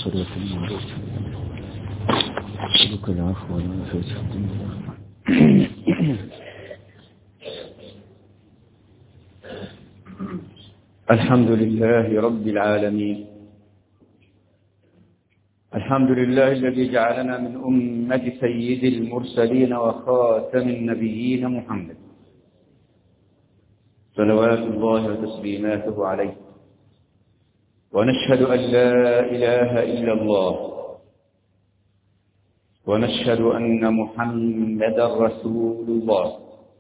صلاة المعروف سلوك العفو والعافية في الدنيا. الحمد لله رب العالمين. الحمد لله الذي جعلنا من أمة سيد المرسلين وخاتم النبيين محمد صلوات الله وتسليماته عليه. ونشهد أن لا إله إلا الله ونشهد أن محمدا رسول الله،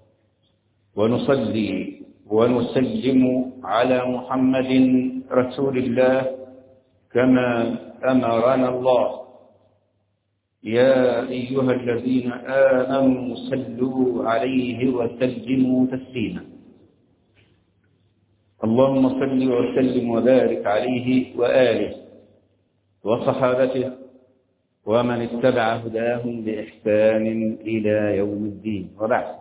ونصلي ونسلم على محمد رسول الله كما أمرنا الله. يا أيها الذين آمنوا صلوا عليه وسلموا تسليما. اللهم صل وسلم وبارك عليه وآله وصحابته ومن اتبع هداهم بإحسان إلى يوم الدين، وبعد.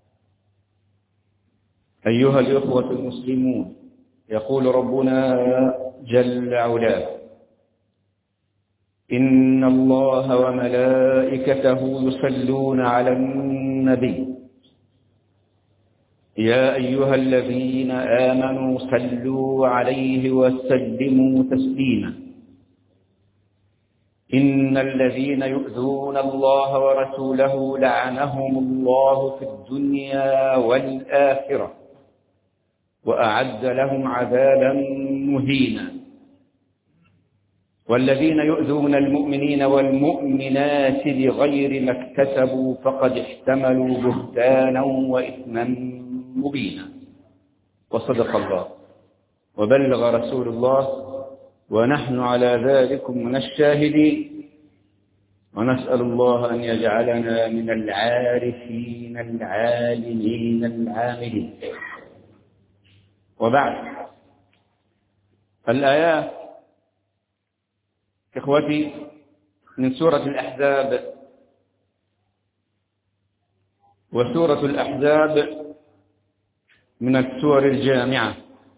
أيها الإخوة المسلمون، يقول ربنا جل علاه: إن الله وملائكته يصلون على النبي يا أيها الذين آمنوا صلوا عليه وسلموا تسليما. إن الذين يؤذون الله ورسوله لعنهم الله في الدنيا والآخرة وأعد لهم عذابا مهينا. والذين يؤذون المؤمنين والمؤمنات بغير ما اكتسبوا فقد احتملوا بهتانا وإثما مبينا. وصدق الله وبلغ رسول الله، ونحن على ذلك من الشاهدين. ونسأل الله أن يجعلنا من العارفين العالمين العاملين. وبعد، الآيات إخوتي من سورة الأحزاب. وسورة الأحزاب من السور الجامعة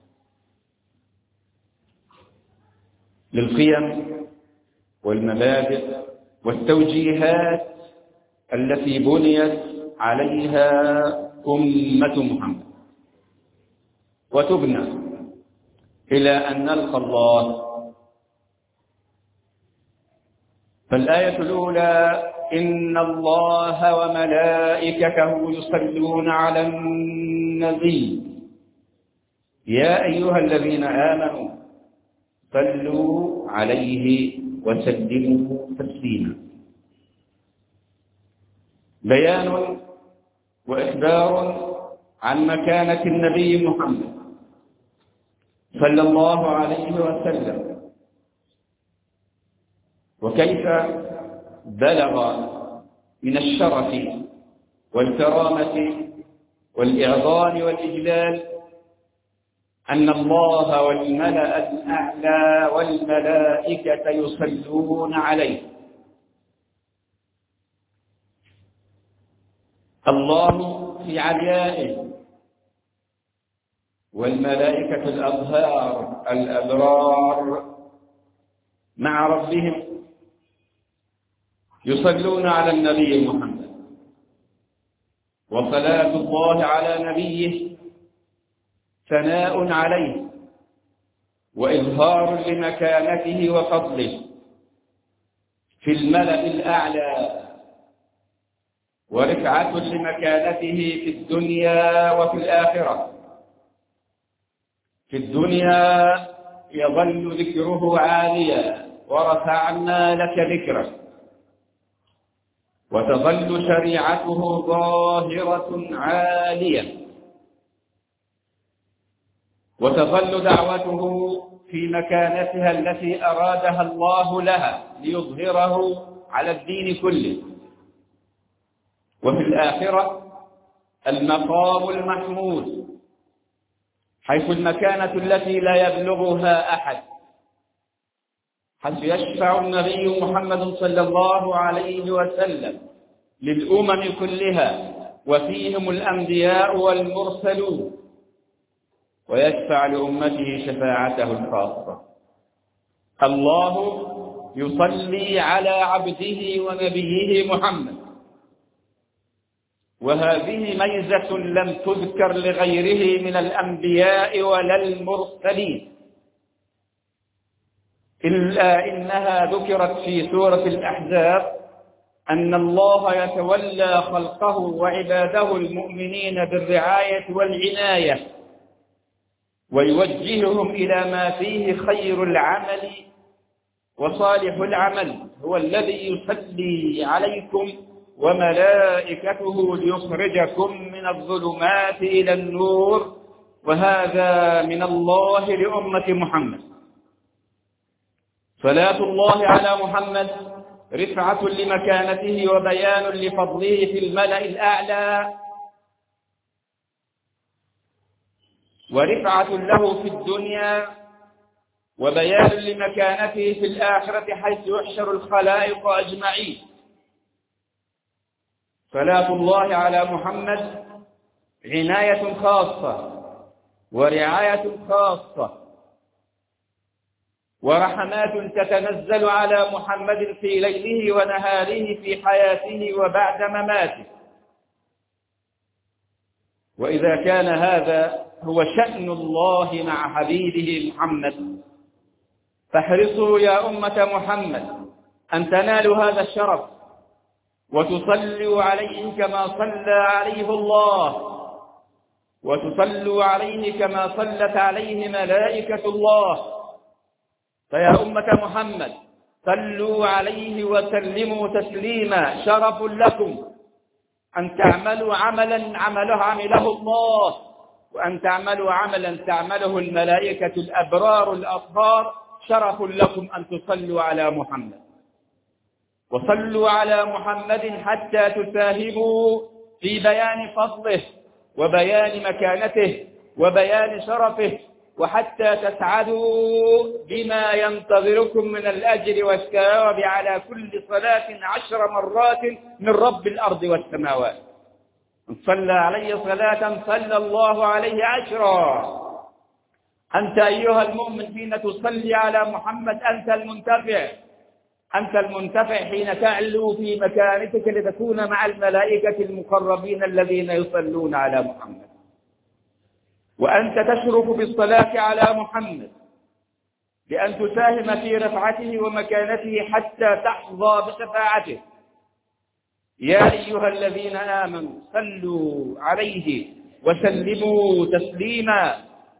للقيم والمبادئ والتوجيهات التي بنيت عليها أمة محمد، وتبنى إلى أن نلقى الله. فالآية الأولى: إن الله وملائكته يصلون على النبي يا أيها الذين آمنوا صلوا عليه وسلموا تسليما. بيان وإخبار عن مكانة النبي محمد صلى الله عليه وسلم، وكيف بلغ من الشرف والكرامة والإعظام والإجلال أن الله والملأ الأعلى والملائكة يصلون عليه. الله في عليائه، والملائكة الأطهار الأبرار مع ربهم يصلون على النبي محمد. وصلاة الله على نبيه ثناء عليه وإظهار لمكانته وفضله في الملأ الأعلى، ورفعة لمكانته في الدنيا وفي الآخرة. في الدنيا يظل ذكره عاليا، ورفعنا لك ذكرك، وتظل شريعته ظاهرة عالية، وتظل دعوته في مكانتها التي أرادها الله لها ليظهره على الدين كله. وفي الآخرة المقام المحمود، حيث المكانة التي لا يبلغها أحد، حيث يشفع النبي محمد صلى الله عليه وسلم للأمم كلها، وفيهم الأنبياء والمرسلون، ويشفع لأمته شفاعته الخاصة. الله يصلي على عبده ونبيه محمد. وهذه ميزة لم تذكر لغيره من الأنبياء ولا المرسلين، إلا إنها ذكرت في سورة الأحزاب أن الله يتولى خلقه وعباده المؤمنين بالرعاية والعناية، ويوجههم إلى ما فيه خير العمل وصالح العمل. هو الذي يصلي عليكم وملائكته ليخرجكم من الظلمات إلى النور، وهذا من الله لأمة محمد. صلاة الله على محمد رفعة لمكانته وبيان لفضله في الملأ الأعلى، ورفعة له في الدنيا، وبيان لمكانته في الآخرة حيث يحشر الخلائق أجمعين. صلاة الله على محمد عناية خاصة ورعاية خاصة ورحمات تتنزل على محمد في ليله ونهاره في حياته وبعد مماته. وإذا كان هذا هو شأن الله مع حبيبه محمد، فاحرصوا يا أمة محمد أن تنالوا هذا الشرف وتصلوا عليه كما صلى عليه الله، وتصلوا عليه كما صلت عليه ملائكة الله. فيا أمة محمد صلوا عليه وسلموا تسليما. شرف لكم أن تعملوا عملا عمله الله، وأن تعملوا عملا تعمله الملائكة الأبرار الأطهار. شرف لكم أن تصلوا على محمد، وصلوا على محمد حتى تساهموا في بيان فضله وبيان مكانته وبيان شرفه، وحتى تسعدوا بما ينتظركم من الأجر والثواب على كل صلاة 10 مرات من رب الأرض والسماوات. من صلى عليه صلاة صلى الله عليه 10. أنت أيها المؤمن حين تصلي على محمد أنت المنتفع، أنت المنتفع حين تعلو في مكانتك لتكون مع الملائكة المقربين الذين يصلون على محمد. وأنت تشرف بالصلاة على محمد بأن تساهم في رفعته ومكانته حتى تحظى بشفاعته. يا أيها الذين آمنوا صلوا عليه وسلموا تسليما.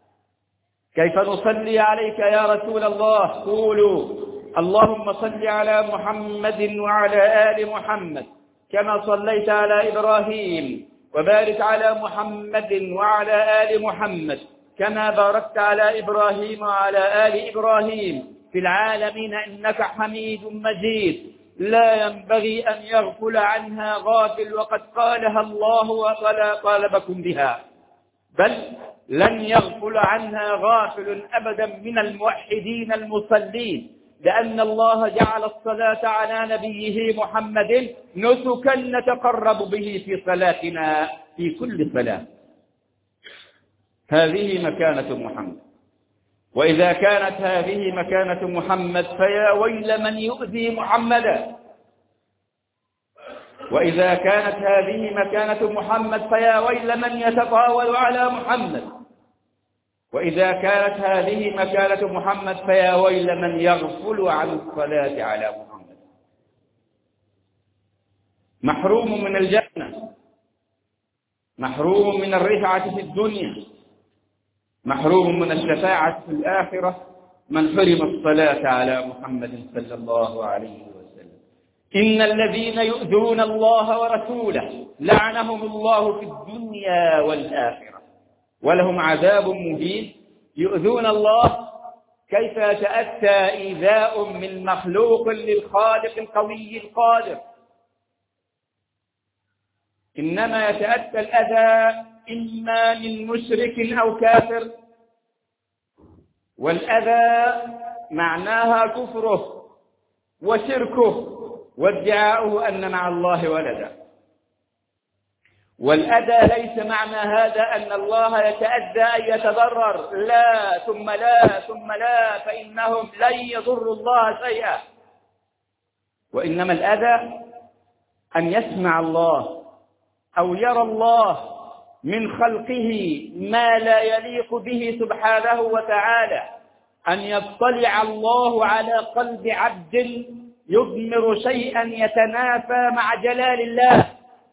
كيف نصلي عليك يا رسول الله؟ قولوا اللهم صل على محمد وعلى آل محمد كما صليت على إبراهيم، وبارك على محمد وعلى آل محمد كما باركت على إبراهيم وعلى آل إبراهيم في العالمين إنك حميد مجيد. لا ينبغي أن يغفل عنها غافل، وقد قالها الله ولا طالبكم بها، بل لن يغفل عنها غافل أبدا من الموحدين المصلين، لأن الله جعل الصلاة على نبيه محمد نسكا نتقرب به في صلاتنا في كل صلاة. هذه مكانة محمد. وإذا كانت هذه مكانة محمد فيا ويل من يؤذي محمدا. وإذا كانت هذه مكانة محمد فيا ويل من يتطاول على محمد. وإذا كانت هذه مكانة محمد فيا ويل من يغفل عن الصلاة على محمد. محروم من الجنة، محروم من الرفعة في الدنيا، محروم من الشفاعة في الآخرة من حرم الصلاة على محمد صلى الله عليه وسلم. إن الذين يؤذون الله ورسوله لعنهم الله في الدنيا والآخرة ولهم عذاب مهين. يؤذون الله، كيف يتأتى إيذاء من مخلوق للخالق القوي القادر؟ إنما يتأتى الأذى إما من مشرك أو كافر، والأذى معناها كفره وشركه وادعاؤه أن مع الله ولدا. والأذى ليس معنى هذا أن الله يتأذى أن يتضرر، لا ثم لا ثم لا، فإنهم لن يضروا الله شيئا. وإنما الأذى أن يسمع الله أو يرى الله من خلقه ما لا يليق به سبحانه وتعالى، أن يطلع الله على قلب عبد يضمر شيئا يتنافى مع جلال الله،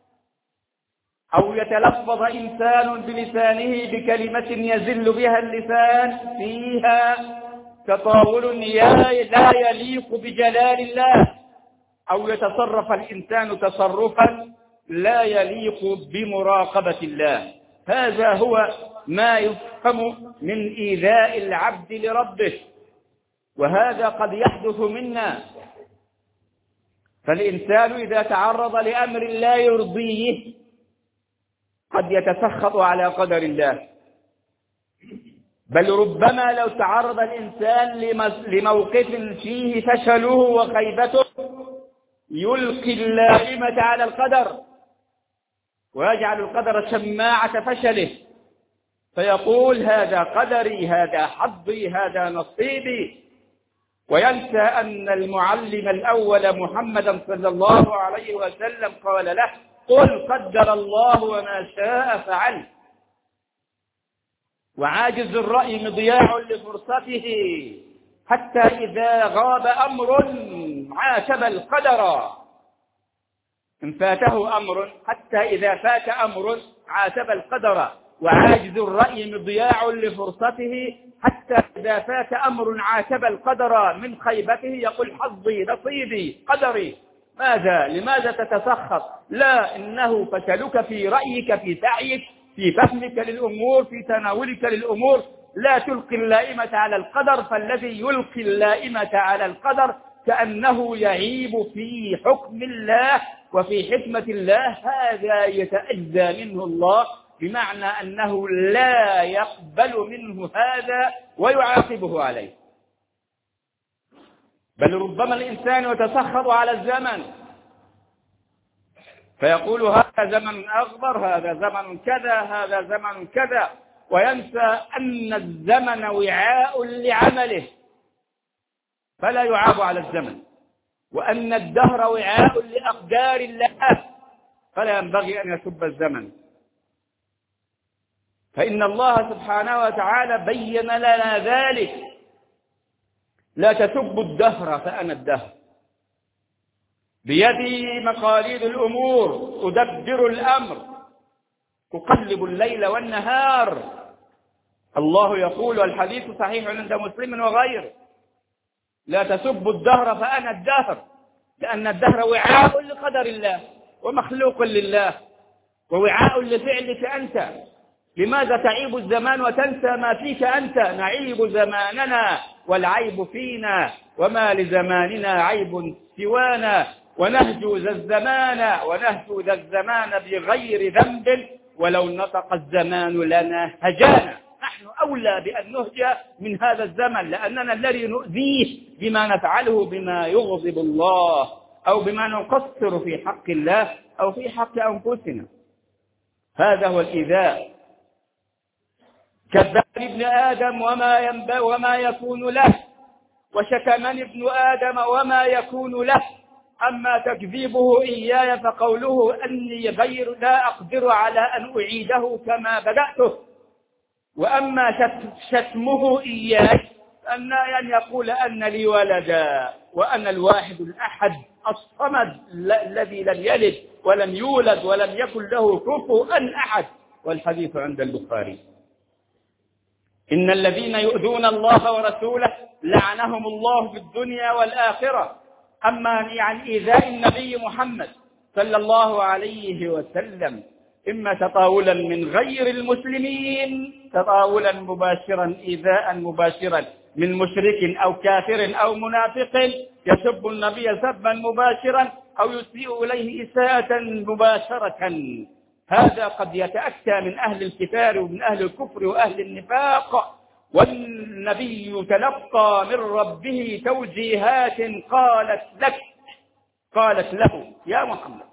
أو يتلفظ إنسان بلسانه بكلمة يزل بها اللسان فيها تطاول لا يليق بجلال الله، أو يتصرف الإنسان تصرفا لا يليق بمراقبة الله. هذا هو ما يفهم من إيذاء العبد لربه، وهذا قد يحدث منا. فالإنسان إذا تعرض لأمر لا يرضيه قد يتسخط على قدر الله، بل ربما لو تعرض الإنسان لموقف فيه فشله وخيبته يلقي اللائمة على القدر ويجعل القدر شماعة فشله، فيقول هذا قدري، هذا حظي، هذا نصيبي، وينسى أن المعلم الأول محمدا صلى الله عليه وسلم قال له: قل قدر الله وما شاء فعل. وعاجز الرأي مضياع لفرصته، حتى إذا غاب أمر عاتب القدر. إن فاته أمر، حتى إذا فات أمر عاتب القدر. وعاجز الرأي مضياع لفرصته، حتى إذا فات أمر عاتب القدر من خيبته يقول: حظي، نصيبي، قدري. لماذا تتسخط؟ لا، إنه فشلك في رأيك، في سعيك، في فهمك للأمور، في تناولك للأمور. لا تلقي اللائمة على القدر، فالذي يلقي اللائمة على القدر كأنه يعيب في حكم الله وفي حكمة الله، هذا يتأذى منه الله، بمعنى أنه لا يقبل منه هذا ويعاقبه عليه. بل ربما الإنسان يتسخط على الزمن فيقول: هذا زمن أغبر، هذا زمن كذا، هذا زمن كذا، وينسى أن الزمن وعاء لعمله فلا يعاب على الزمن، وأن الدهر وعاء لأقدار الله فلا ينبغي أن يسب الزمن. فإن الله سبحانه وتعالى بين لنا ذلك: لا تسبوا الدهر فأنا الدهر، بيدي مقاليد الأمور، أدبر الأمر، أقلب الليل والنهار. الله يقول، والحديث صحيح عند مسلم وغيره: لا تسبوا الدهر فأنا الدهر، لأن الدهر وعاء لقدر الله ومخلوق لله ووعاء لفعلك أنت. لماذا تعيب الزمان وتنسى ما فيك أنت؟ نعيب زماننا والعيب فينا، وما لزماننا عيب سوانا، ونهجو ذا الزمان بغير ذنب، ولو نطق الزمان لنا هجانا. نحن أولى بأن نهجى من هذا الزمن، لأننا الذي نؤذيه بما نفعله، بما يغضب الله، أو بما نقصر في حق الله أو في حق أنفسنا. هذا هو الإيذاء. كذبني ابن آدم وما يكون له، وشتمني ابن آدم وما يكون له. أما تكذيبه إياي فقوله أني غير لا أقدر على أن أعيده كما بدأته. وأما شتمه إياي أن يقول أن لي ولدا وأنا الواحد الأحد الصمد الذي لم يلد ولم يولد ولم يكن له كفوا أحد، والحديث عند البخاري. إن الذين يؤذون الله ورسوله لعنهم الله في الدنيا والآخرة. أما عن إيذاء النبي محمد صلى الله عليه وسلم، إما تطاولا من غير المسلمين، تطاولا مباشرا، إيذاء مباشرا من مشرك أو كافر أو منافق يسب النبي سبا مباشرا أو يسيء إليه إساءة مباشرة. هذا قد يتأتى من أهل الكفار ومن أهل الكفر وأهل النفاق، والنبي تلقى من ربه توجيهات قالت له: يا محمد،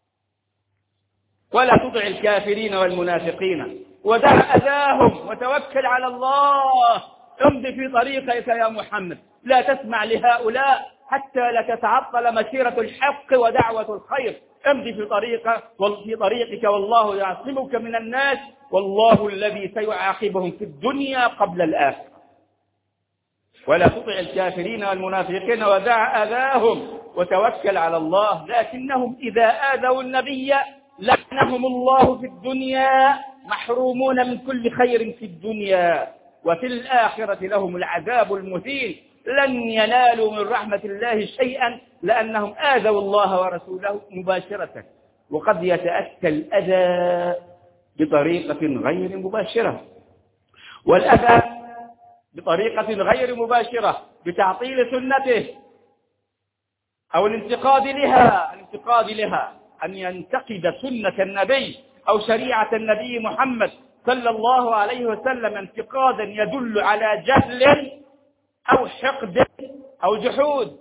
ولا تطع الكافرين والمنافقين ودع أذاهم وتوكل على الله، امض في طريقك يا محمد، لا تسمع لهؤلاء حتى لا تتعطل مسيرة الحق ودعوة الخير. امضي في طريقك والله يعصمك من الناس، والله الذي سيعاقبهم في الدنيا قبل الآخرة. ولا تطع الكافرين والمنافقين ودع أذاهم وتوكل على الله، لكنهم إذا آذوا النبي لعنهم الله في الدنيا، محرومون من كل خير في الدنيا، وفي الآخرة لهم العذاب المهين. لن ينالوا من رحمة الله شيئا لأنهم آذوا الله ورسوله مباشرة، وقد يتأتى الأذى بطريقة غير مباشرة. والأذى بطريقة غير مباشرة بتعطيل سنته أو الانتقاد لها، أن ينتقد سنة النبي أو شريعة النبي محمد صلى الله عليه وسلم انتقادا يدل على جهل أو حقد أو جحود.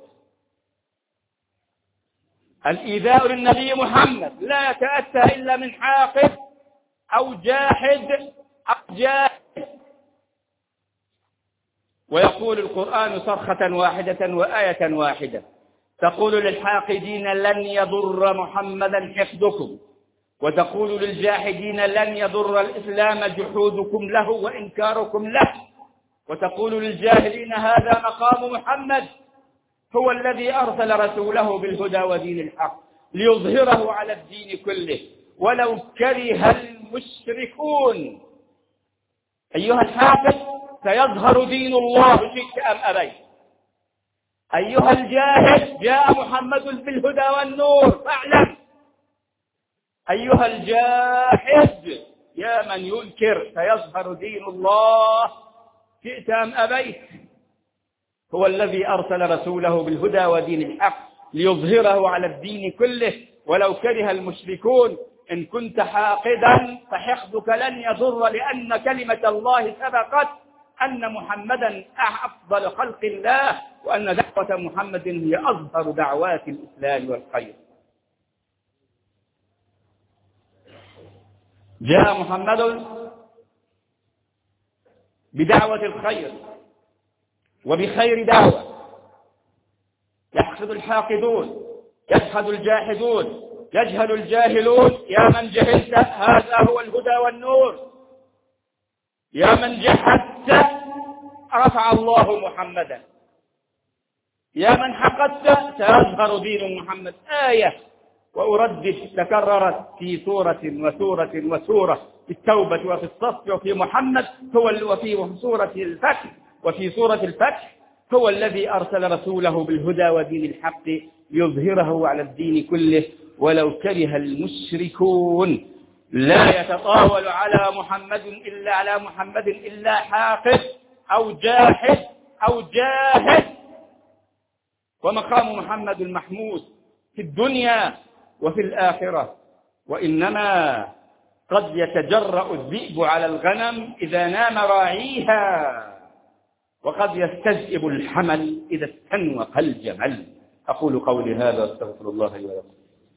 الإيذاء للنبي محمد لا يتأتى إلا من حاقد أو جاحد أو جاهل. ويقول القرآن صرخة واحدة وآية واحدة تقول للحاقدين لن يضر محمدا حقدكم، وتقول للجاحدين لن يضر الإسلام جحودكم له وإنكاركم له، وتقول للجاهلين هذا مقام محمد، هو الذي أرسل رسوله بالهدى ودين الحق ليظهره على الدين كله ولو كره المشركون. أيها الحاقد، سيظهر دين الله شئت أم أبيت. أيها الجاهل، جاء محمد بالهدى والنور فاعلم. أيها الجاحد، يا من ينكر، سيظهر دين الله شئت أم أبيت. هو الذي أرسل رسوله بالهدى ودين الحق ليظهره على الدين كله ولو كره المشركون. إن كنت حاقدا فحقدك لن يضر، لأن كلمة الله سبقت أن محمدا أفضل خلق الله، وأن دعوة محمد هي أظهر دعوات الإسلام والخير. جاء محمد بدعوة الخير وبخير دعوة. يحقد الحاقدون، يجحد الجاحدون، يجهل الجاهلون. يا من جهلت، هذا هو الهدى والنور. يا من جحدت، رفع الله محمدا. يا من حقدت، سيظهر دين محمد. آية وأردد تكررت في سورة وسورة، في التوبة وفي الصف وفي محمد، وفي سورة الفتح. وفي سورة الفتح هو الذي أرسل رسوله بالهدى ودين الحق ليظهره على الدين كله ولو كره المشركون. لا يتطاول على محمد إلا حاقد أو جاحد أو جاهل. ومقام محمد المحمود في الدنيا وفي الآخرة. وإنما قد يتجرأ الذئب على الغنم إذا نام راعيها، وقد يستذئب الحمل إذا استنوق الجمل. أقول قولي هذا واستغفر الله لي ولكم.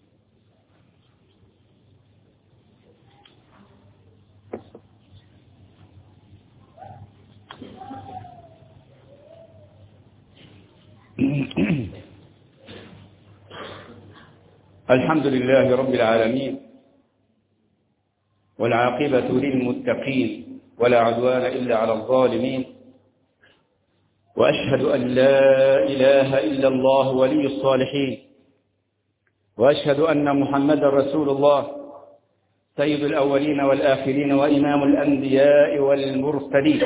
الحمد لله رب العالمين، والعاقبة للمتقين، ولا عدوان إلا على الظالمين. وأشهد أن لا إله إلا الله ولي الصالحين، وأشهد أن محمدا رسول الله سيد الأولين والآخرين وإمام الأنبياء والمرسلين،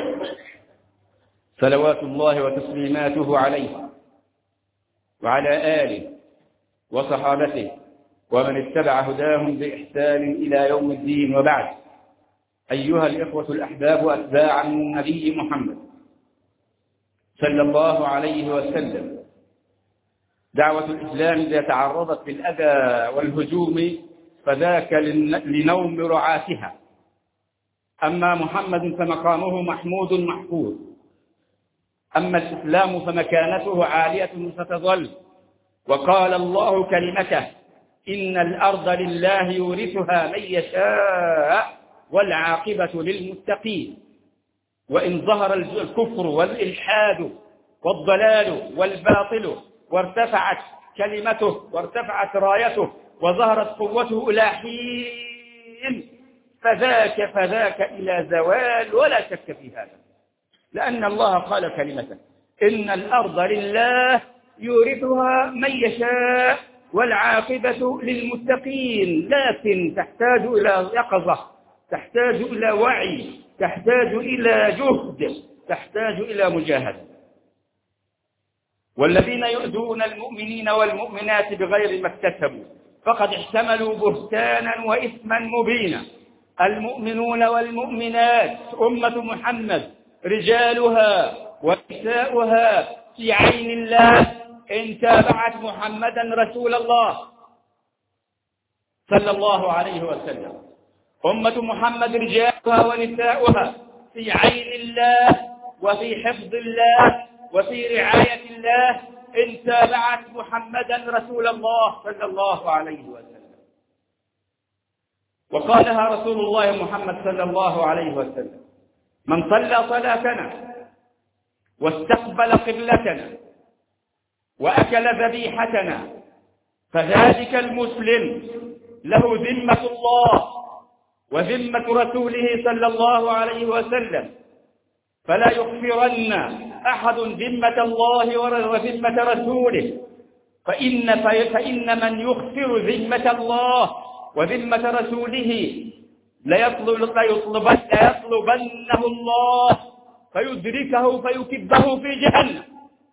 صلوات الله وتسليماته عليه وعلى آله وصحابته ومن اتبع هداهم بإحسان إلى يوم الدين. وبعد، أيها الإخوة الأحباب أتباع النبي محمد صلى الله عليه وسلم، دعوة الإسلام إذا تعرضت للأذى والهجوم فذاك لنوم رعاتها. أما محمد فمقامه محمود محفوظ، أما الإسلام فمكانته عالية ستظل. وقال الله كلمته: إن الأرض لله يورثها من يشاء والعاقبة للمتقين. وإن ظهر الكفر والإلحاد والضلال والباطل وارتفعت كلمته وارتفعت رايته وظهرت قوته إلى حين، فذاك إلى زوال، ولا شك في هذا، لأن الله قال كلمته: إن الأرض لله يورثها من يشاء والعاقبة للمتقين. لكن تحتاج إلى يقظة، تحتاج إلى وعي، تحتاج إلى جهد، تحتاج إلى مجاهدة. والذين يؤذون المؤمنين والمؤمنات بغير ما اكتسبوا فقد احتملوا بهتانا وإثما مبينا. المؤمنون والمؤمنات أمة محمد رجالها ونساؤها في عين الله إن تابعت محمدا رسول الله صلى الله عليه وسلم. أمة محمد رجالها ونساؤها في عين الله وفي حفظ الله وفي رعاية الله إن تابعت محمدا رسول الله صلى الله عليه وسلم. وقالها رسول الله محمد صلى الله عليه وسلم: من صلى صلاتنا واستقبل قبلتنا وأكل ذبيحتنا فذلك المسلم له ذمة الله وذمة رسوله صلى الله عليه وسلم، فلا يكفرن أحد ذمة الله وذمة رسوله، فإن من يكفر ذمة الله وذمة رسوله ليطلبنه الله فيدركه فيكبه في جهنم.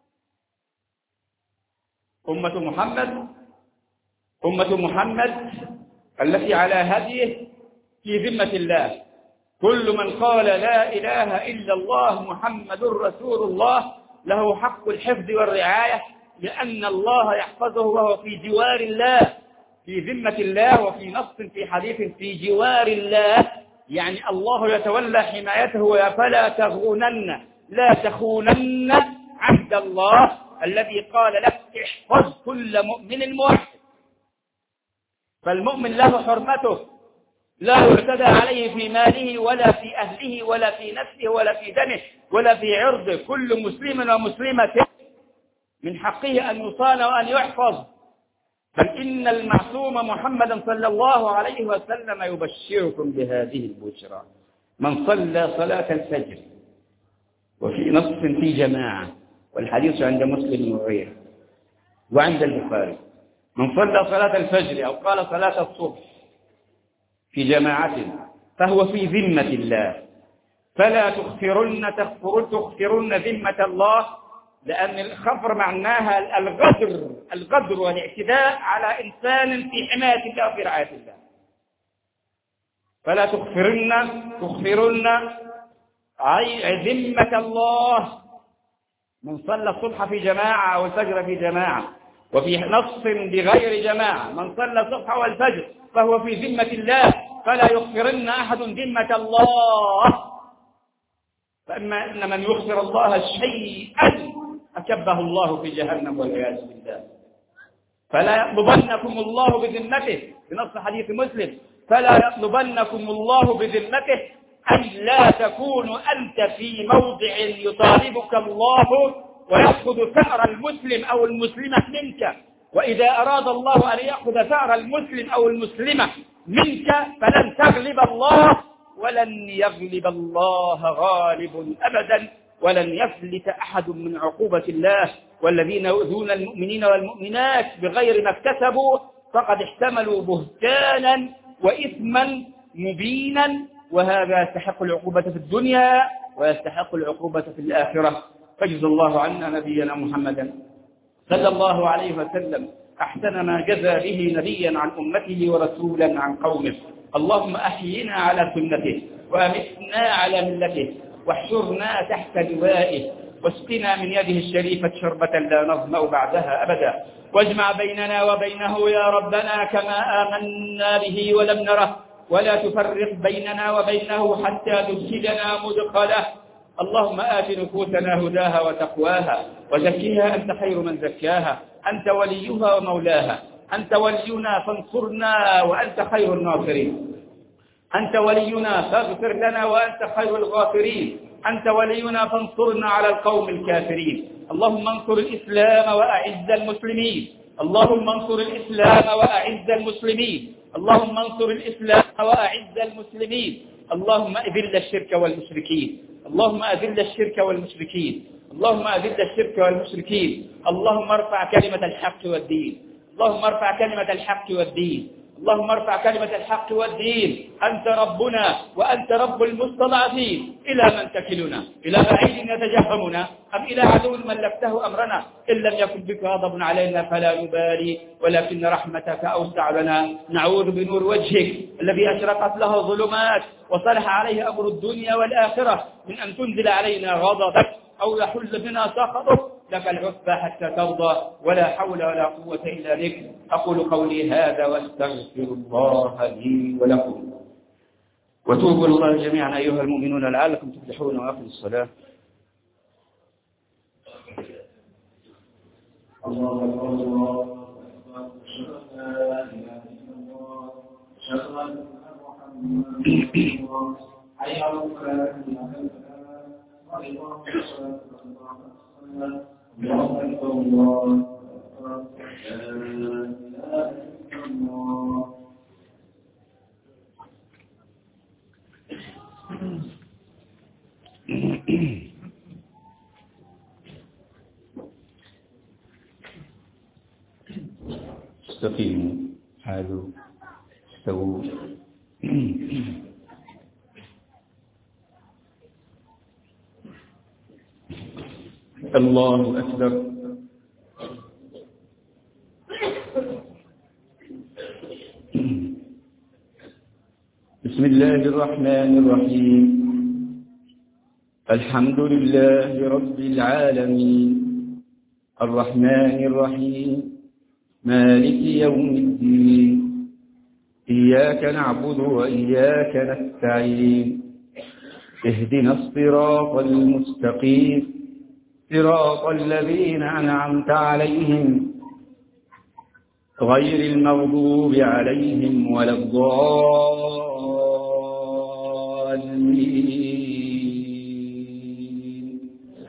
أمة محمد التي على هديه في ذمة الله. كل من قال لا إله إلا الله محمد رسول الله له حق الحفظ والرعاية، لأن الله يحفظه وهو في جوار الله، في ذمة الله. وفي نص في حديث: في جوار الله، يعني الله يتولى حمايته. فلا تخونن، لا تخونن عهد الله الذي قال لك: احفظ كل مؤمن موحد. فالمؤمن له حرمته، لا يعتدى عليه في ماله ولا في أهله ولا في نفسه ولا في دمه ولا في عرضه. كل مسلم ومسلمة من حقه أن يصان وأن يحفظ. بل إن المعصوم محمدا صلى الله عليه وسلم يبشركم بهذه البشرى: من صلى صلاة الفجر، وفي نص في جماعة، والحديث عند مسلم وغيره وعند البخاري: من صلى صلاة الفجر أو قال صلاة الصبح في جماعة فهو في ذمة الله، فلا تخفرن ذمة الله، لأن الخفر معناها الغدر والاعتداء على إنسان في حماية الله وفي رعاية الله. فلا تخفرن ذمة الله. من صلى الصبح في جماعة أو الفجر في جماعة، وفي نص بغير جماعة: من صلى الصبح والفجر فهو في ذمة الله، فلا يغفرن أحد ذمة الله. فإما إن من يغفر الله شيئا أكبه الله في جهنم والعياذ بالله. فلا يطلبنكم الله بذمته، بنص حديث مسلم: فلا يطلبنكم الله بذمته، أي لا تكون أنت في موضع يطالبك الله ويأخذ ثأر المسلم أو المسلمة منك. وإذا أراد الله أن يأخذ ثأر المسلم أو المسلمة منك فلن تغلب الله، ولن يغلب الله غالب أبدا، ولن يفلت أحد من عقوبة الله. والذين يؤذون المؤمنين والمؤمنات بغير ما اكتسبوا فقد احتملوا بهتانا وإثما مبينا، وهذا يستحق العقوبة في الدنيا ويستحق العقوبة في الآخرة. فجزا الله عنا نبينا محمدا صلى الله عليه وسلم أحسن ما جزى به نبيا عن أمته ورسولا عن قومه. اللهم أحينا على سنته وأمتنا على ملته واحشرنا تحت لوائه، واسقنا من يده الشريفة شربة لا نظمأ بعدها أبدا، واجمع بيننا وبينه يا ربنا كما آمنا به ولم نره، ولا تفرق بيننا وبينه حتى تدخلنا مدخله. اللهم آت نفوسنا هداها وتقواها وزكيها أنت خير من زكاها، أنت وليها ومولاها، أنت ولينا فانصرنا وأنت خير الناصرين، أنت ولينا فاغفر لنا وأنت خير الغافرين، أنت ولينا فانصرنا على القوم الكافرين. اللهم انصر الإسلام وأعز المسلمين. اللهم انصر الإسلام وأعز المسلمين. اللهم انصر الإسلام وأعز المسلمين. اللهم أذل الشرك والمشركين. اللهم أذل الشرك والمشركين. اللهم أذل الشرك والمشركين. اللهم ارفع كلمة الحق والدين. اللهم ارفع كلمة الحق والدين. اللهم ارفع كلمة الحق والدين. أنت ربنا وأنت رب المستضعفين. إلى من تكلنا؟ إلى بعيد يتجهمنا أم إلى عدو ملكته أمرنا؟ إن لم يكن بك غضب علينا فلا نبالي، ولكن رحمتك أوسع لنا. نعوذ بنور وجهك الذي أشرقت له ظلمات وصلح عليه أمر الدنيا والآخرة من أن تنزل علينا غضبك أو يحل بنا سخطك. لك العتبى حتى ترضى، ولا حول ولا قوة إلا بك. أقول قولي هذا واستغفر الله لي ولكم. وتوبوا الله جميعا أيها المؤمنون لعلكم تفلحون. وأقم الصلاة. الله أكبر الله أكبر. أشهد أن لا إله إلا الله. أشهد أن محمدا رسول الله. حي على الصلاة حي على الفلاح. وإقام الصلاة وإقام الصلاة. الله أكبر الله أكبر. لا إله إلا الله. استقيموا، حالوا، استووا. الله أكبر. بسم الله الرحمن الرحيم. الحمد لله رب العالمين الرحمن الرحيم مالك يوم الدين. إياك نعبد وإياك نستعين. اهدنا الصراط المستقيم صراط الذين أنعمت عليهم غير المغضوب عليهم ولا الضالين.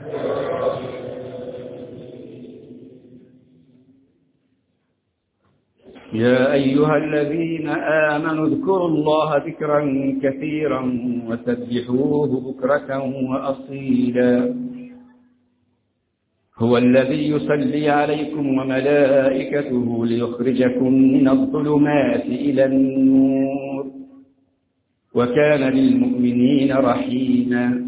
يا أيها الذين آمنوا اذكروا الله ذكرا كثيرا وسبحوه بكرة وأصيلا. هو الذي يصلي عليكم وملائكته ليخرجكم من الظلمات إلى النور وكان للمؤمنين رحيما.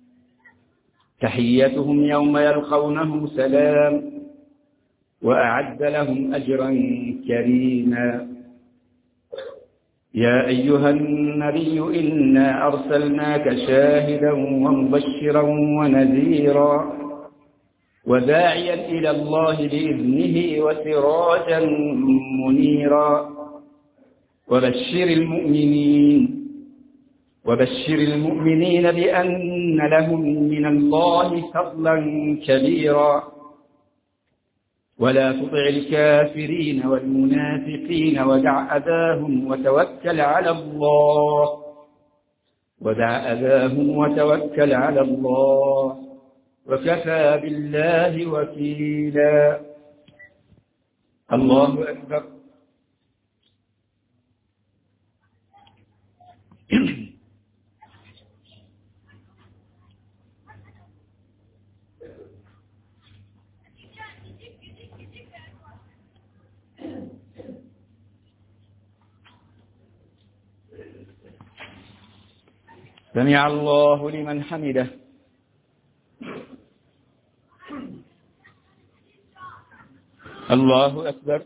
تحيتهم يوم يلقونه سلام وأعد لهم أجرا كريما. يا أيها النبي إنا أرسلناك شاهدا ومبشرا ونذيرا وداعيا إلى الله بإذنه وسراجا منيرا. وبشر المؤمنين بأن لهم من الله فضلا كبيرا. ولا تطع الكافرين والمنافقين ودع أذاهم وتوكل على الله وكفى بالله وكيلا. الله أكبر. سمع الله لمن حمده. الله أكبر.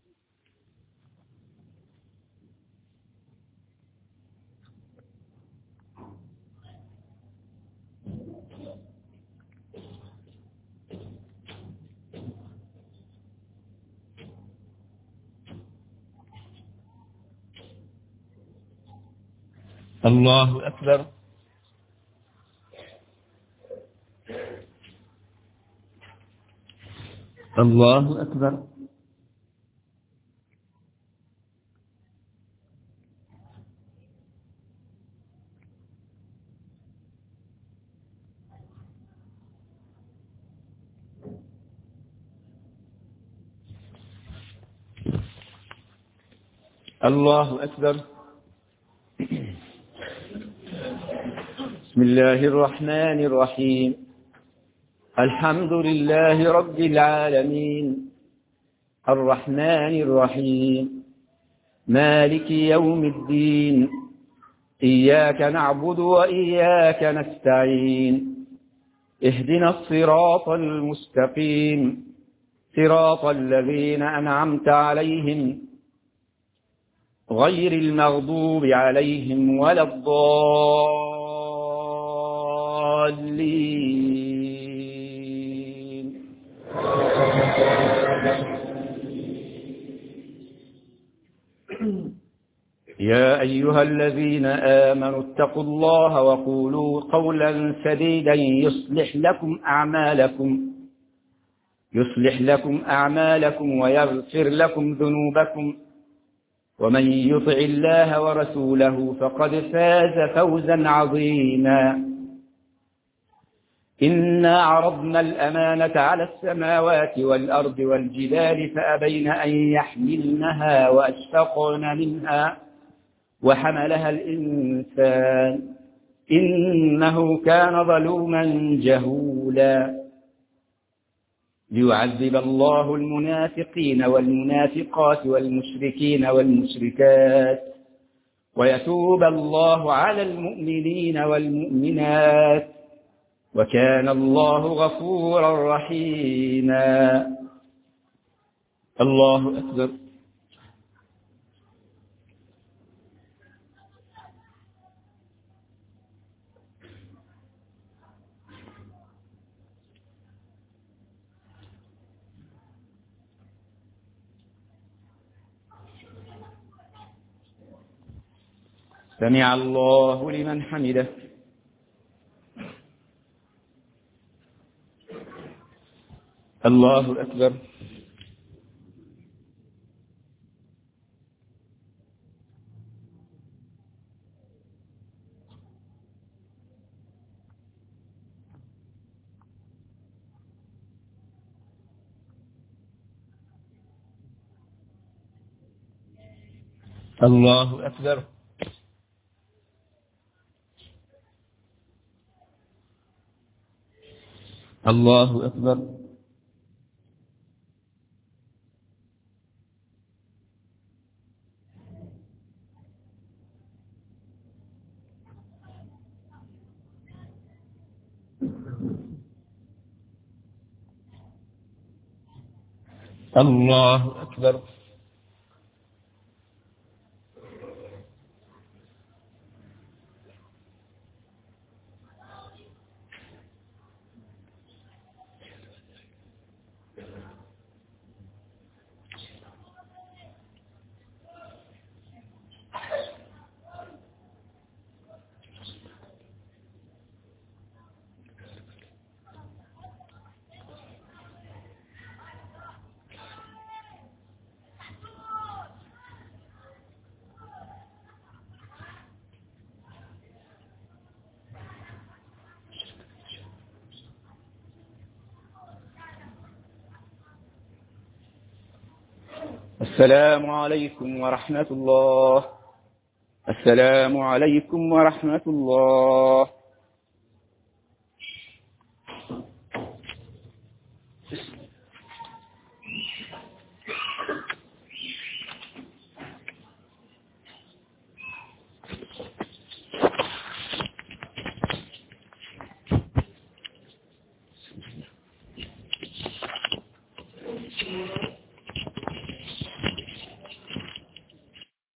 الله أكبر. الله أكبر. الله أكبر. بسم الله الرحمن الرحيم. الحمد لله رب العالمين الرحمن الرحيم مالك يوم الدين إياك نعبد وإياك نستعين اهدنا الصراط المستقيم صراط الذين أنعمت عليهم غير المغضوب عليهم ولا الضالين. يا أيها الذين آمنوا اتقوا الله وقولوا قولا سديدا يصلح لكم أعمالكم ويغفر لكم ذنوبكم ومن يطع الله ورسوله فقد فاز فوزا عظيما. إنا عرضنا الأمانة على السماوات والأرض والجبال فأبين أن يحملنها وأشفقن منها وحملها الإنسان إنه كان ظلوما جهولا. ليعذب الله المنافقين والمنافقات والمشركين والمشركات ويتوب الله على المؤمنين والمؤمنات وكان الله غفورا رحيما. الله أكبر. سمع الله لمن حمده. الله أكبر. الله أكبر. الله أكبر. الله أكبر. السلام عليكم ورحمة الله. السلام عليكم ورحمة الله.